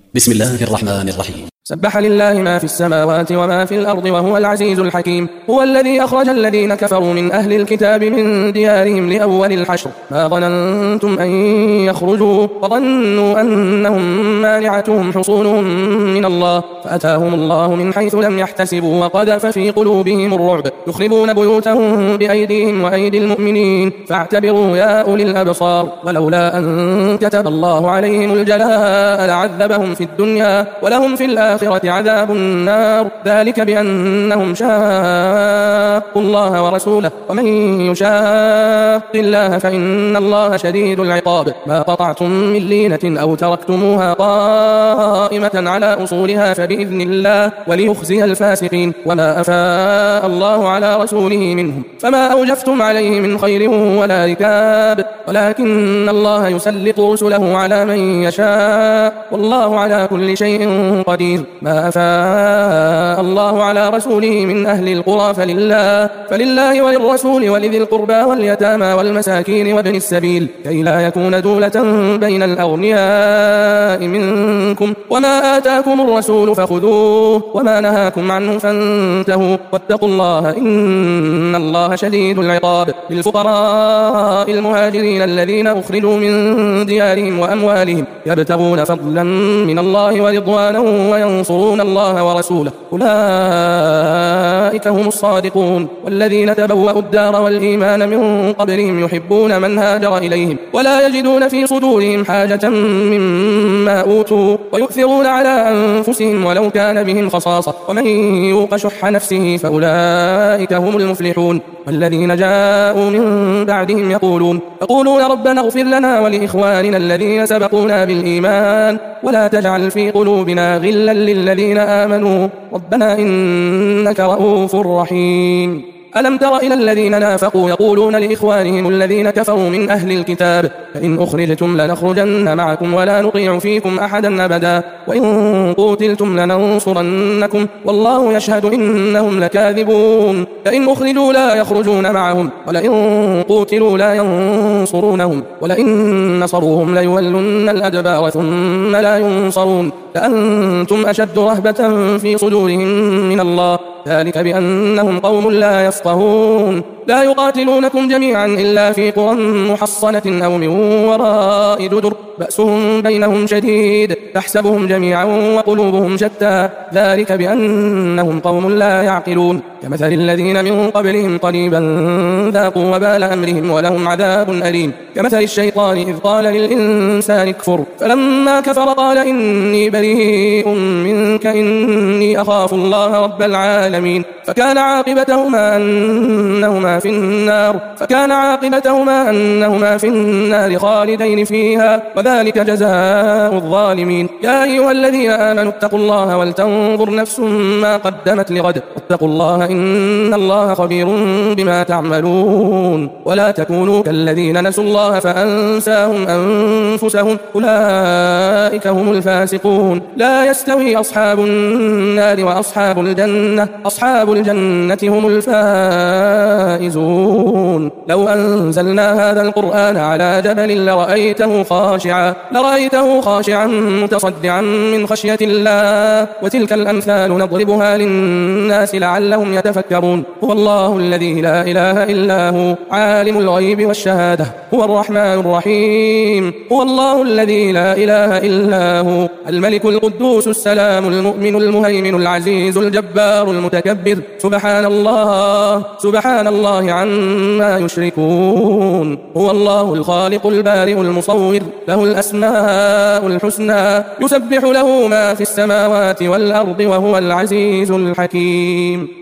بسم الله الرحمن الرحيم. سبح لله ما في السماوات وما في الأرض وهو العزيز الحكيم. هو الذي أخرج الذين كفروا من أهل الكتاب من ديارهم لأول الحشر ما ظننتم أن يخرجوا وظنوا أنهم مانعتهم حصونهم من الله فأتاهم الله من حيث لم يحتسبوا وقذف في قلوبهم الرعب يخربون بيوتهم بأيديهم وأيدي المؤمنين فاعتبروا يا أولي الأبصار. ولولا أن كتب الله عليهم الجلاء لعذبهم في الدنيا ولهم في الآخرة عذاب النار ذلك بأنهم شاقوا الله ورسوله ومن يشاق الله فإن الله شديد العقاب. ما قطعتم من لينة أو تركتموها قائمة على أصولها فبإذن الله وليخزي الفاسقين. وما أفاء الله على رسوله منهم فما أوجفتم عليه من خير ولا ركاب ولكن الله يسلط رسله على من يشاء والله على كل شيء قدير. ما أفاء الله على رسوله من أهل القرى فلله وللرسول ولذي القربى واليتامى والمساكين وابن السبيل كي لا يكون دولة بين الأغنياء منكم. وما آتاكم الرسول فخذوه وما نهاكم عنه فانتهوا واتقوا الله إن الله شديد العقاب. للفقراء المهاجرين الذين أخرجوا من ديارهم وأموالهم يبتغون فضلا من الله ورضوانا وينصرون الله ورسوله أولئك هم الصادقون. والذين تبوأوا الدار والإيمان من قبلهم يحبون من هاجر إليهم ولا يجدون في صدورهم حاجة مما أوتوا ويؤثرون على أنفسهم ولو كان بهم خصاصة ومن يوق شح نفسه فأولئك هم المفلحون. والذين جاءوا من بعدهم يقولون ربنا اغفر لنا ولإخواننا الذين سبقونا بالإيمان ولا تجعل في قلوبنا غلا للذين آمنوا ربنا إنك رؤوف رحيم. ألم تر إلى الذين نافقوا يقولون لإخوانهم الذين كفروا من أهل الكتاب فإن أخرجتم لنخرجن معكم ولا نطيع فيكم أحدا أبدا وإن قوتلتم لننصرنكم والله يشهد إنهم لكاذبون. فإن أخرجوا لا يخرجون معهم ولئن قوتلوا لا ينصرونهم ولئن نصروهم ليولن الأدبار ثم لا ينصرون لأنتم أشد رهبة في صدورهم من الله ذلك بأنهم قوم لا يفقهون. لا يقاتلونكم جميعا إلا في قرى محصنة أو من وراء جدر بأسهم بينهم شديد تحسبهم جميعا وقلوبهم شتى ذلك بأنهم قوم لا يعقلون. كمثل الذين من قبلهم قريبا ذاقوا وبال أمرهم ولهم عذاب أليم. كمثل الشيطان إذ قال للإنسان اكفر فلما كفر قال إني بريء منك إني أخاف الله رب العالمين فكان عاقبتهما أنهما في النار خالدين فيها وذلك جزاء الظالمين. يا أيها الذين آمنوا اتقوا الله ولتنظر نفس ما قدمت لغد واتقوا الله إن الله خبير بما تعملون. ولا تكونوا كالذين نسوا الله فأنساهم أنفسهم أولئك هم الفاسقون. لا يستوي أصحاب النار وأصحاب الجنة أصحاب الجنة هم الفائزون. لو أنزلنا هذا القرآن على جبل لرأيته خاشعا متصدعا من خشية الله وتلك الأمثال نضربها للناس لعلهم يتفكرون. هو الله الذي لا إله إلا هو عالم الغيب والشهادة هو الرحمن الرحيم. هو الله الذي لا إله إلا هو الملك القدوس السلام المؤمن المهيمن العزيز الجبار المتكبر سبحان الله عما يشركون. هو الله الخالق البارئ المصور له الأسماء الحسنى يسبح له ما في السماوات والأرض وهو العزيز الحكيم.